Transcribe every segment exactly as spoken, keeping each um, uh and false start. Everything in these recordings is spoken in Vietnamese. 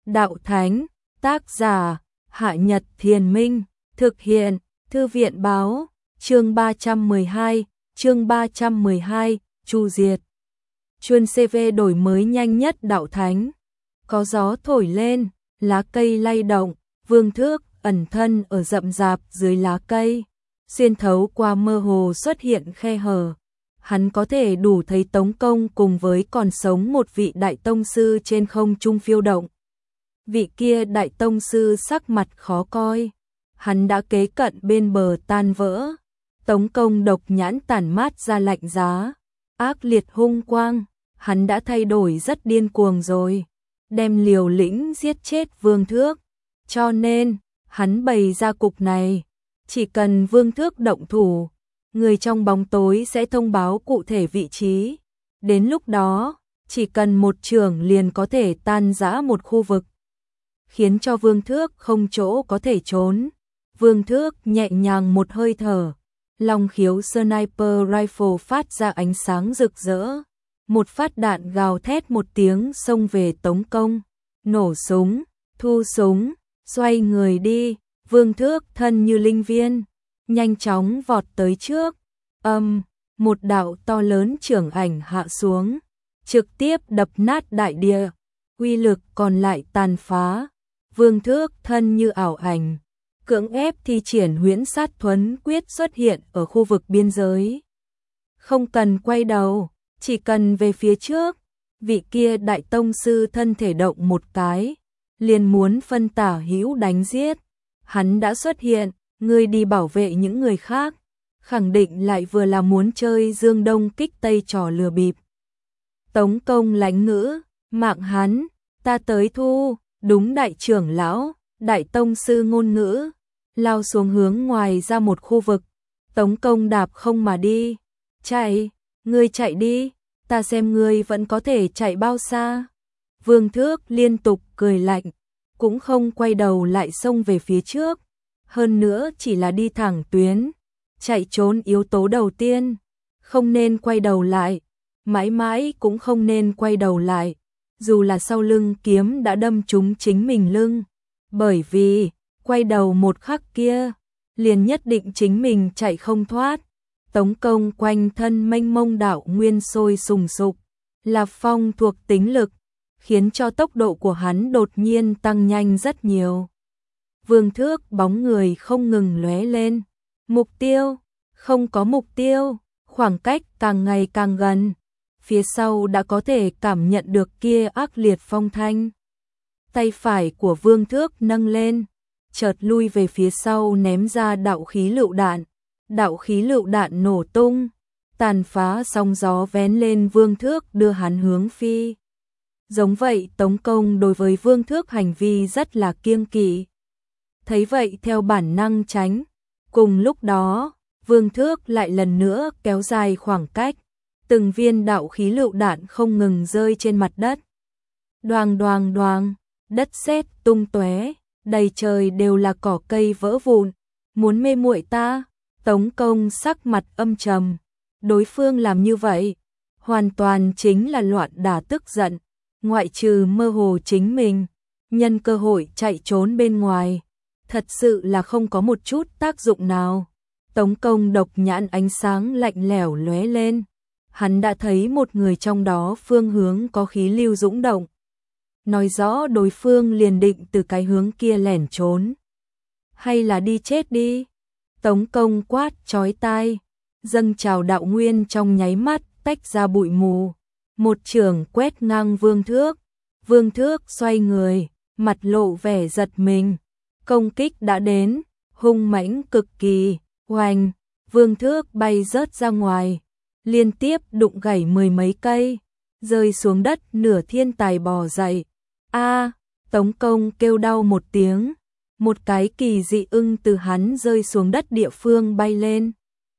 đạo thánh, tác giả, Hạ Nhật Thiền Minh, thực hiện, Thư viện báo, chương ba trăm mười hai, chương ba trăm mười hai, Chu Diệt. Chuyên xê vê đổi mới nhanh nhất đạo thánh. Có gió thổi lên, lá cây lay động, Vương Thước ẩn thân ở rậm rạp dưới lá cây, xuyên thấu qua mơ hồ xuất hiện khe hở. Hắn có thể đủ thấy Tống Công cùng với còn sống một vị đại tông sư trên không trung phiêu động. Vị kia đại tông sư sắc mặt khó coi, hắn đã kế cận bên bờ tan vỡ. Tống Công độc nhãn tản mát ra lạnh giá, ác liệt hung quang, hắn đã thay đổi rất điên cuồng rồi, đem liều lĩnh giết chết Vương Thước. Cho nên, hắn bày ra cục này, chỉ cần Vương Thước động thủ, người trong bóng tối sẽ thông báo cụ thể vị trí. Đến lúc đó, chỉ cần một chưởng liền có thể tan rã một khu vực, khiến cho Vương Thước không chỗ có thể trốn. Vương Thước nhẹ nhàng một hơi thở, long khiếu sniper rifle phát ra ánh sáng rực rỡ. Một phát đạn gào thét một tiếng xông về Tống Công. Nổ súng, thu súng, xoay người đi. Vương Thước thân như linh viên, nhanh chóng vọt tới trước. Âm, một đạo to lớn chưởng ảnh hạ xuống, trực tiếp đập nát đại địa, uy lực còn lại tàn phá. Vương Thước thân như ảo ảnh, cưỡng ép thi triển huyễn sát thuấn quyết xuất hiện ở khu vực biên giới. Không cần quay đầu, chỉ cần về phía trước. Vị kia đại tông sư thân thể động một cái, liền muốn phân tả hữu đánh giết. Hắn đã xuất hiện, ngươi đi bảo vệ những người khác, khẳng định lại vừa là muốn chơi Dương Đông kích Tây trò lừa bịp. Tống Công lánh ngữ, mạng hắn, ta tới thu. Đúng đại trưởng lão, đại tông sư ngôn ngữ, lao xuống hướng ngoài ra một khu vực. Tống Công đạp không mà đi. Chạy, ngươi chạy đi, ta xem ngươi vẫn có thể chạy bao xa. Vương Thước liên tục cười lạnh, cũng không quay đầu lại xông về phía trước. Hơn nữa chỉ là đi thẳng tuyến, chạy trốn yếu tố đầu tiên, không nên quay đầu lại, mãi mãi cũng không nên quay đầu lại. Dù là sau lưng kiếm đã đâm trúng chính mình lưng, bởi vì quay đầu một khắc kia, liền nhất định chính mình chạy không thoát. Tống Công quanh thân mênh mông đạo nguyên sôi sùng sục, là phong thuộc tính lực, khiến cho tốc độ của hắn đột nhiên tăng nhanh rất nhiều. Vương Thước bóng người không ngừng lóe lên, mục tiêu, không có mục tiêu, khoảng cách càng ngày càng gần. Phía sau đã có thể cảm nhận được kia ác liệt phong thanh. Tay phải của Vương Thước nâng lên, chợt lui về phía sau ném ra đạo khí lựu đạn. Đạo khí lựu đạn nổ tung, tàn phá sóng gió vén lên Vương Thước đưa hắn hướng phi. Giống vậy Tống Công đối với Vương Thước hành vi rất là kiêng kỵ. Thấy vậy theo bản năng tránh. Cùng lúc đó, Vương Thước lại lần nữa kéo dài khoảng cách. Từng viên đạo khí lựu đạn không ngừng rơi trên mặt đất. Đoàng đoàng đoàng, đất sét tung tóe, đầy trời đều là cỏ cây vỡ vụn. Muốn mê muội ta? Tống Công sắc mặt âm trầm. Đối phương làm như vậy, hoàn toàn chính là loạn đả tức giận. Ngoại trừ mơ hồ chính mình, nhân cơ hội chạy trốn bên ngoài, thật sự là không có một chút tác dụng nào. Tống Công độc nhãn ánh sáng lạnh lẽo lóe lên. Hắn đã thấy một người trong đó phương hướng có khí lưu dũng động. Nói rõ đối phương liền định từ cái hướng kia lẻn trốn. Hay là đi chết đi. Tống Công quát chói tai, dâng trào đạo nguyên trong nháy mắt tách ra bụi mù. Một chưởng quét ngang Vương Thước. Vương Thước xoay người, mặt lộ vẻ giật mình. Công kích đã đến, hung mãnh cực kỳ, oanh, Vương Thước bay rớt ra ngoài. Liên tiếp đụng gãy mười mấy cây, rơi xuống đất nửa thiên tài bò dậy. A, Tống Công kêu đau một tiếng, một cái kỳ dị ưng từ hắn rơi xuống đất địa phương bay lên.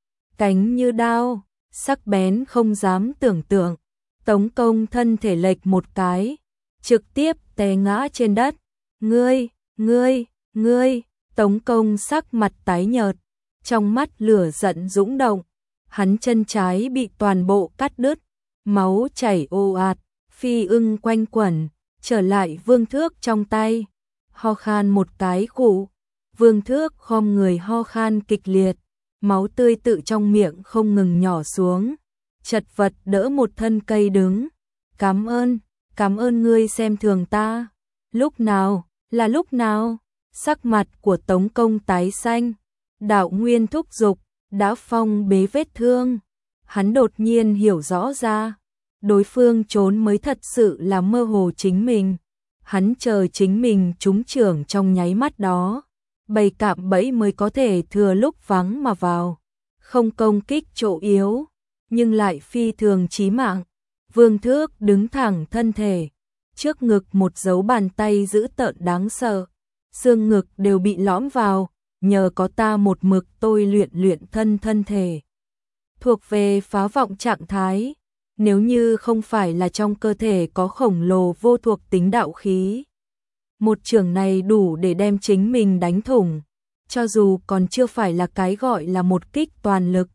Cánh như đao, sắc bén không dám tưởng tượng. Tống Công thân thể lệch một cái, trực tiếp té ngã trên đất. Ngươi, ngươi, ngươi, Tống Công sắc mặt tái nhợt, trong mắt lửa giận dũng động. Hắn chân trái bị toàn bộ cắt đứt, máu chảy ồ ạt, phi ưng quanh quẩn, trở lại Vương Thước trong tay, ho khan một cái khụ, Vương Thước khom người ho khan kịch liệt, máu tươi tự trong miệng không ngừng nhỏ xuống, chật vật đỡ một thân cây đứng, cảm ơn, cảm ơn ngươi xem thường ta, lúc nào, là lúc nào, sắc mặt của Tống Công tái xanh, Đạo Nguyên thúc giục, đã phong bế vết thương, hắn đột nhiên hiểu rõ ra, đối phương trốn mới thật sự là mơ hồ chính mình, hắn chờ chính mình trúng trưởng trong nháy mắt đó, bầy cạm bẫy mới có thể thừa lúc vắng mà vào, không công kích chỗ yếu, nhưng lại phi thường chí mạng. Vương Thước đứng thẳng thân thể, trước ngực một dấu bàn tay dữ tợn đáng sợ, xương ngực đều bị lõm vào, nhờ có ta một mực tôi luyện luyện thân thân thể. Thuộc về phá vọng trạng thái, nếu như không phải là trong cơ thể có khổng lồ vô thuộc tính đạo khí. Một trường này đủ để đem chính mình đánh thủng, cho dù còn chưa phải là cái gọi là một kích toàn lực.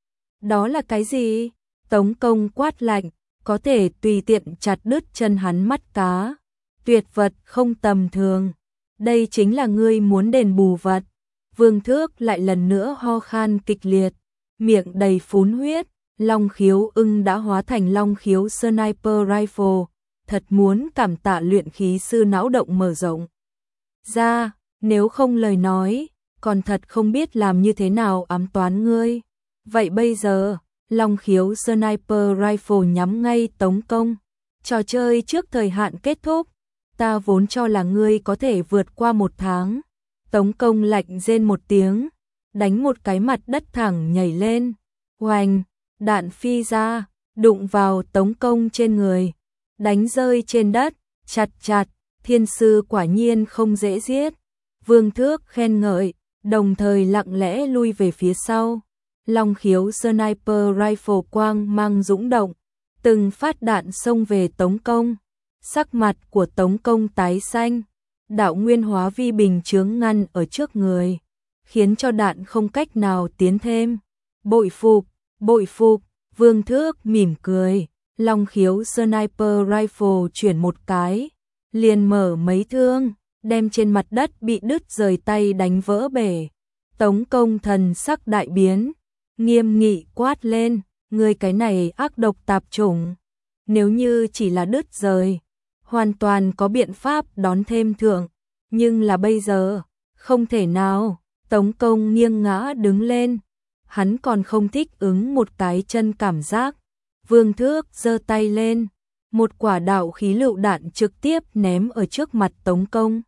Đó là cái gì? Tống Công quát lạnh, có thể tùy tiện chặt đứt chân hắn mắt cá. Tuyệt vật không tầm thường. Đây chính là ngươi muốn đền bù vật. Vương Thước lại lần nữa ho khan kịch liệt, miệng đầy phún huyết, Long Khiếu Ưng đã hóa thành Long Khiếu Sniper Rifle, thật muốn cảm tạ luyện khí sư não động mở rộng. Ra, nếu không lời nói, còn thật không biết làm như thế nào ám toán ngươi. Vậy bây giờ, Long Khiếu Sniper Rifle nhắm ngay Tống Công. Trò chơi trước thời hạn kết thúc, ta vốn cho là ngươi có thể vượt qua một tháng. Tống Công lạnh rên một tiếng, đánh một cái mặt đất thẳng nhảy lên. Oanh, đạn phi ra, đụng vào Tống Công trên người, đánh rơi trên đất, chặt chặt, thiên sư quả nhiên không dễ giết. Vương Thước khen ngợi, đồng thời lặng lẽ lui về phía sau. Long Khiếu Sniper Rifle quang mang dũng động, từng phát đạn xông về Tống Công. Sắc mặt của Tống Công tái xanh, đạo nguyên hóa vi bình chướng ngăn ở trước người, khiến cho đạn không cách nào tiến thêm. Bội phục, bội phục, Vương Thước mỉm cười, Long Khiếu Sniper Rifle chuyển một cái, liền mở mấy thương, đem trên mặt đất bị đứt rời tay đánh vỡ bể. Tống Công thần sắc đại biến, nghiêm nghị quát lên, ngươi cái này ác độc tạp chủng, nếu như chỉ là đứt rời, hoàn toàn có biện pháp đón thêm thưởng, nhưng là bây giờ, không thể nào. Tống Công nghiêng ngã đứng lên, hắn còn không thích ứng một cái chân cảm giác. Vương Thước giơ tay lên, một quả đạo khí lựu đạn trực tiếp ném ở trước mặt Tống Công.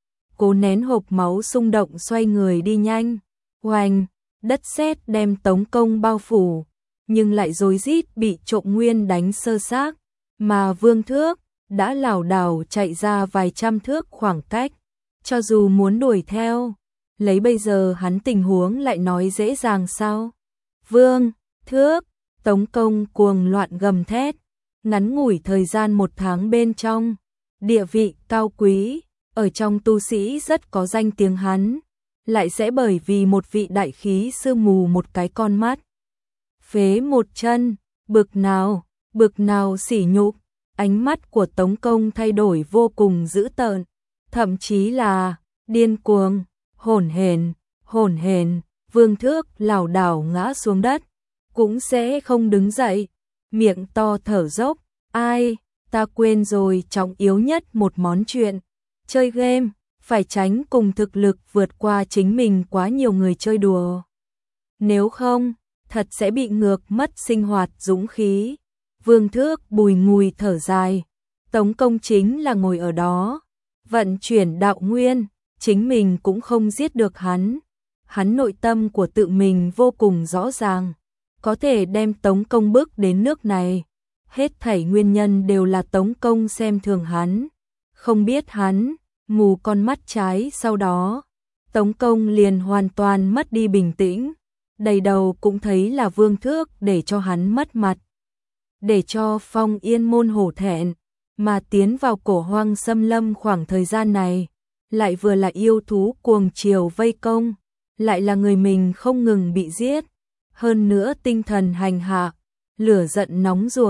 Cố nén hộp máu xung động xoay người đi nhanh. Oanh, đất sét đem Tống Công bao phủ, nhưng lại rối rít bị trộm nguyên đánh sơ xác, mà Vương Thước đã lảo đảo chạy ra vài trăm thước khoảng cách, cho dù muốn đuổi theo, lấy bây giờ hắn tình huống lại nói dễ dàng sao? Vương Thước, Tống Công cuồng loạn gầm thét, ngắn ngủi thời gian một tháng bên trong, địa vị cao quý, ở trong tu sĩ rất có danh tiếng hắn, lại sẽ bởi vì một vị đại khí sư mù một cái con mắt, phế một chân, bực nào, bực nào sỉ nhục. Ánh mắt của Tống Công thay đổi vô cùng dữ tợn, thậm chí là điên cuồng, hỗn hển, hỗn hển. Vương Thước lảo đảo ngã xuống đất, cũng sẽ không đứng dậy, miệng to thở dốc, ai, ta quên rồi trọng yếu nhất một món chuyện, chơi game, phải tránh cùng thực lực vượt qua chính mình quá nhiều người chơi đùa. Nếu không, thật sẽ bị ngược mất sinh hoạt dũng khí. Vương Thước bùi ngùi thở dài, Tống Công chính là ngồi ở đó, vận chuyển đạo nguyên, chính mình cũng không giết được hắn. Hắn nội tâm của tự mình vô cùng rõ ràng, có thể đem Tống Công bước đến nước này. Hết thảy nguyên nhân đều là Tống Công xem thường hắn, không biết hắn, mù con mắt trái. Sau đó, Tống Công liền hoàn toàn mất đi bình tĩnh, đầy đầu cũng thấy là Vương Thước để cho hắn mất mặt, để cho Phong Yên môn hổ thẹn, mà tiến vào cổ hoang xâm lâm khoảng thời gian này, lại vừa là yêu thú cuồng chiều vây công, lại là người mình không ngừng bị giết, hơn nữa tinh thần hành hạ, lửa giận nóng ruột,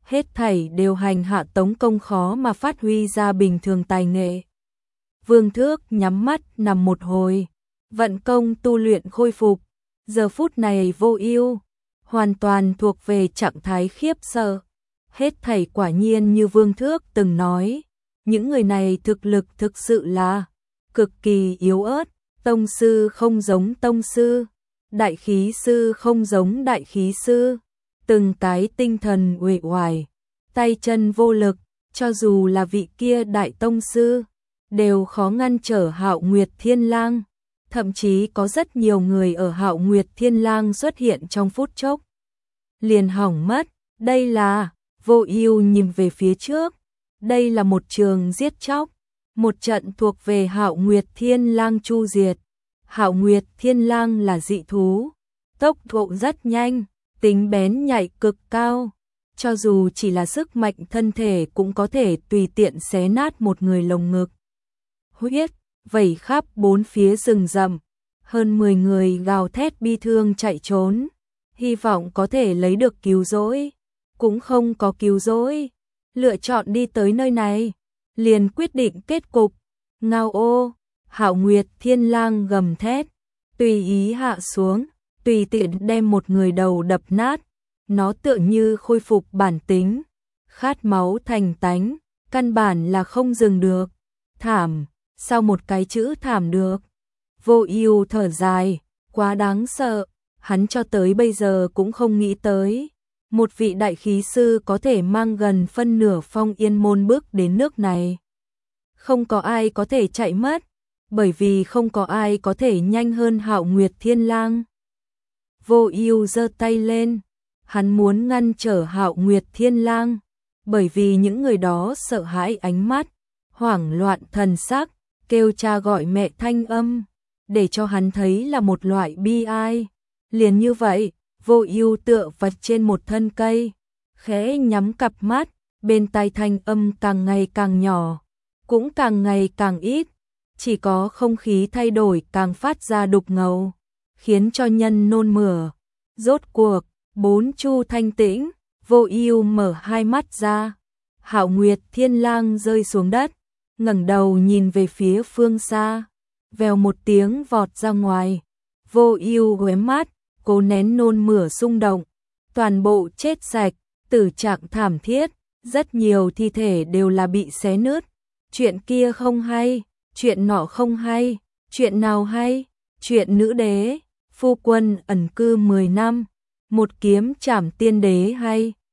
hết thảy đều hành hạ Tống Công khó mà phát huy ra bình thường tài nghệ. Vương Thước nhắm mắt nằm một hồi, vận công tu luyện khôi phục, giờ phút này vô ưu, hoàn toàn thuộc về trạng thái khiếp sợ. Hết thảy quả nhiên như Vương Thước từng nói, những người này thực lực thực sự là cực kỳ yếu ớt, tông sư không giống tông sư, đại khí sư không giống đại khí sư, từng cái tinh thần uể oải, tay chân vô lực, cho dù là vị kia đại tông sư, đều khó ngăn trở Hạo Nguyệt Thiên Lang, thậm chí có rất nhiều người ở Hạo Nguyệt Thiên Lang xuất hiện trong phút chốc liền hỏng mất. Đây là, Vô Ưu nhìn về phía trước, đây là một trường giết chóc, một trận thuộc về Hạo Nguyệt Thiên Lang chu diệt. Hạo Nguyệt Thiên Lang là dị thú, tốc độ rất nhanh, tính bén nhạy cực cao, cho dù chỉ là sức mạnh thân thể cũng có thể tùy tiện xé nát một người lồng ngực. Huyết vẩy khắp bốn phía rừng rậm, hơn mười người gào thét bi thương chạy trốn, hy vọng có thể lấy được cứu rỗi, cũng không có cứu rỗi, lựa chọn đi tới nơi này, liền quyết định kết cục. Ngao ô, Hạo Nguyệt Thiên Lang gầm thét, tùy ý hạ xuống, tùy tiện đem một người đầu đập nát, nó tựa như khôi phục bản tính, khát máu thành tánh, căn bản là không dừng được. Thảm, sao một cái chữ thảm được? Vô Ưu thở dài, quá đáng sợ, hắn cho tới bây giờ cũng không nghĩ tới, một vị đại khí sư có thể mang gần phân nửa Phong Yên môn bước đến nước này. Không có ai có thể chạy mất, bởi vì không có ai có thể nhanh hơn Hạo Nguyệt Thiên Lang. Vô Ưu giơ tay lên, hắn muốn ngăn trở Hạo Nguyệt Thiên Lang, bởi vì những người đó sợ hãi ánh mắt, hoảng loạn thần sắc, kêu cha gọi mẹ thanh âm, để cho hắn thấy là một loại bi ai. Liền như vậy, Vô Ưu tựa vật trên một thân cây, khẽ nhắm cặp mắt, bên tai thanh âm càng ngày càng nhỏ, cũng càng ngày càng ít, chỉ có không khí thay đổi càng phát ra đục ngầu, khiến cho nhân nôn mửa. Rốt cuộc, bốn chu thanh tĩnh, Vô Ưu mở hai mắt ra. Hạo Nguyệt Thiên Lang rơi xuống đất, ngẩng đầu nhìn về phía phương xa, vèo một tiếng vọt ra ngoài. Vô Ưu hé mắt, cố nén nôn mửa xung động, toàn bộ chết sạch, tử trạng thảm thiết, rất nhiều thi thể đều là bị xé nứt. Chuyện kia không hay, chuyện nọ không hay, chuyện nào hay? Chuyện nữ đế, phu quân ẩn cư mười năm, một kiếm trảm tiên đế hay?